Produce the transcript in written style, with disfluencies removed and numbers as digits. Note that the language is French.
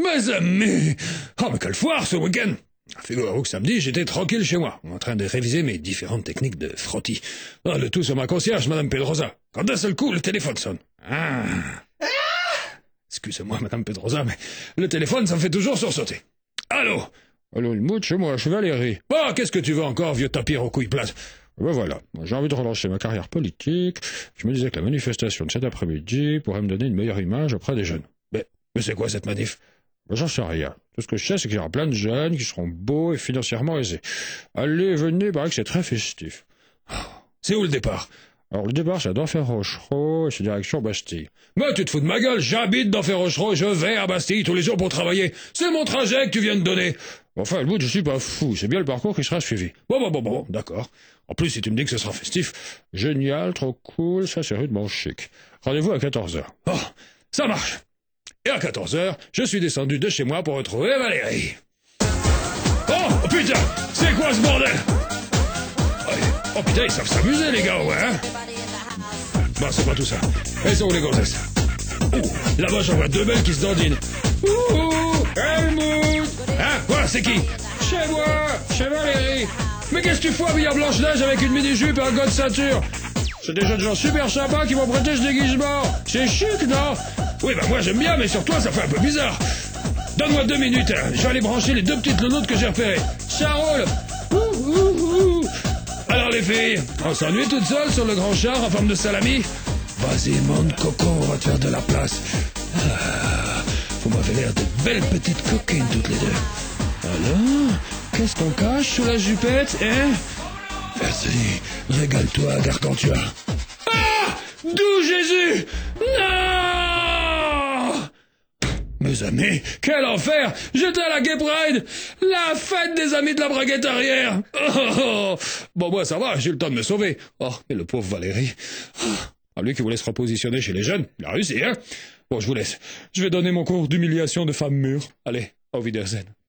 Mes amis! Oh, mais quelle foire ce week-end! Figurez-vous que samedi, j'étais tranquille chez moi, en train de réviser mes différentes techniques de frottis. Ah, le tout sur ma concierge, Madame Pedrosa. Quand d'un seul coup, le téléphone sonne. Ah! Excusez-moi, Madame Pedrosa, mais le téléphone, ça me fait toujours sursauter. Allô? Allô, Helmut, chez moi, je suis Valérie. Oh, qu'est-ce que tu veux encore, vieux tapir aux couilles plates? Ben voilà, moi, j'ai envie de relancer ma carrière politique. Je me disais que la manifestation de cet après-midi pourrait me donner une meilleure image auprès des jeunes. Mais c'est quoi cette manif? Ben, j'en sais rien. Tout ce que je sais, c'est qu'il y aura plein de jeunes qui seront beaux et financièrement aisés. Allez, venez, paraît que c'est très festif. C'est où le départ? Alors le départ, c'est à Denfert-Rochereau et c'est direction Bastille. Mais tu te fous de ma gueule, j'habite Denfert-Rochereau et je vais à Bastille tous les jours pour travailler. C'est mon trajet que tu viens de donner. Enfin, le bout, je suis pas fou, c'est bien le parcours qui sera suivi. Bon, d'accord. En plus, si tu me dis que ce sera festif, génial, trop cool, ça c'est rudement chic. Rendez-vous à 14h. Oh, ça marche. Et à 14h, je suis descendu de chez moi pour retrouver Valérie. Oh putain, c'est quoi ce bordel? Oh putain, ils savent s'amuser les gars, ouais, hein? Bon, c'est pas tout ça. Elles sont où les gonzesses? Là-bas, j'en vois deux belles qui se dandinent. Helmut! Hein? Quoi, c'est qui? Chez moi, chez Valérie. Mais qu'est-ce que tu fous habillé en Blanche-Neige avec une mini-jupe et un gant de ceinture? C'est des jeunes gens super sympas qui m'ont prêté ce déguisement. C'est chic, non? Oui, bah moi j'aime bien, mais sur toi ça fait un peu bizarre. Donne-moi 2 minutes, hein. Je vais aller brancher les 2 petites lonoutes que j'ai repérées. Ça roule. Alors les filles, on s'ennuie toutes seules sur le grand char en forme de salami? Vas-y, mon coco, on va te faire de la place. Vous m'avez l'air de belles petites coquines toutes les deux. Alors, qu'est-ce qu'on cache sous la jupette, hein? Vas-y, régale-toi, Gargantua. Ah! D'où Jésus? Non! Mes amis, quel enfer! J'étais à la Gay Pride! La fête des amis de la braguette arrière! Oh. Bon, moi, ça va, j'ai eu le temps de me sauver. Oh, mais le pauvre Valérie. Ah, lui qui voulait se repositionner chez les jeunes, il a réussi, hein? Bon, je vous laisse. Je vais donner mon cours d'humiliation de femme mûre. Allez, au Wiedersehen.